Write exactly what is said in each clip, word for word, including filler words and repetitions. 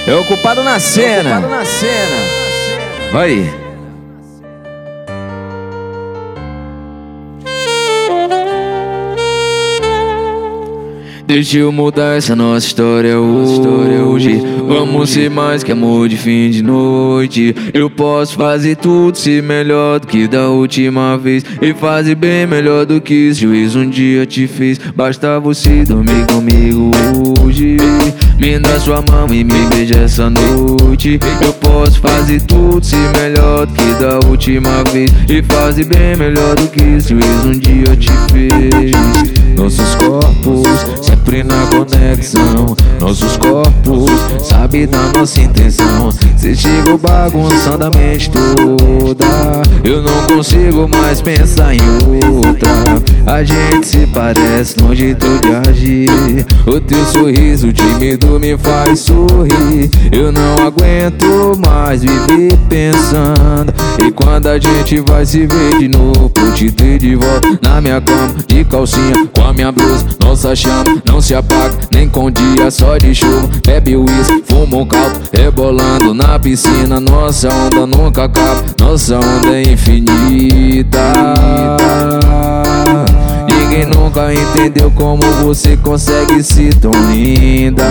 É ocupado na cena. É ocupado na cena. Vai. Deixa eu mudar essa nossa história hoje. Vamos ser mais que amor de fim de noite. Eu posso fazer tudo, ser melhor do que da última vez, e fazer bem melhor do que esse juiz um dia te fez. Basta você dormir comigo hoje, me dá sua mão e me beija essa noite. Eu posso fazer tudo, ser melhor do que da última vez, e fazer bem melhor do que esse juiz um dia te fez. Nossos corpos sempre na conexão, nossos corpos sabem da nossa intenção. Cê chegou bagunçando a mente toda, eu não consigo mais pensar em outra. A gente se parece no jeito de agir, o teu sorriso tímido me faz sorrir. Eu não aguento mais viver pensando, e quando a gente vai se ver de novo, eu te ter de volta na minha cama, de calcinha com a minha blusa. Nossa chama não se apaga nem com dia só de chuva. Bebe uísque, fuma um caldo, rebolando na piscina. Nossa onda nunca acaba, nossa onda é infinita. Ninguém nunca entendeu como você consegue ser tão linda.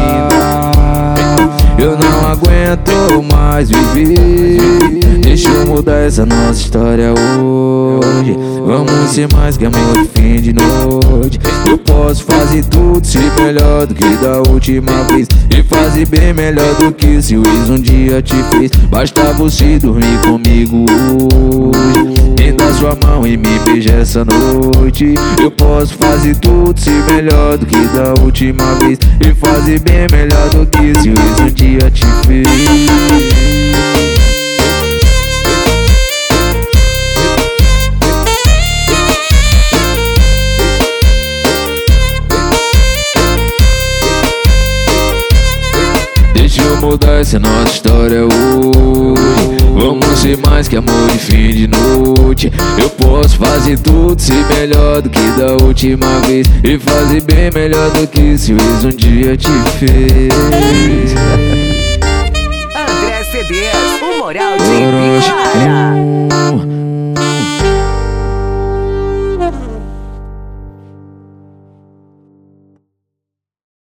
Eu não aguento mais viver, deixa eu mudar essa nossa história hoje. Vamos ser mais que amor de fim de noite. Eu posso fazer tudo, ser melhor do que da última vez, e fazer bem melhor do que esse juiz um dia te fez. Basta você dormir comigo hoje, me dá sua mão e me beija essa noite. Eu posso fazer tudo, ser melhor do que da última vez, e fazer bem melhor do que esse juiz um dia te fez. Deixa eu mudar essa nossa história hoje. Vamos ser mais que amor de fim de noite. Eu posso fazer tudo, ser melhor do que da última vez, e fazer bem melhor do que esse juiz um dia te fez. André C Ds, o moral de Vitória.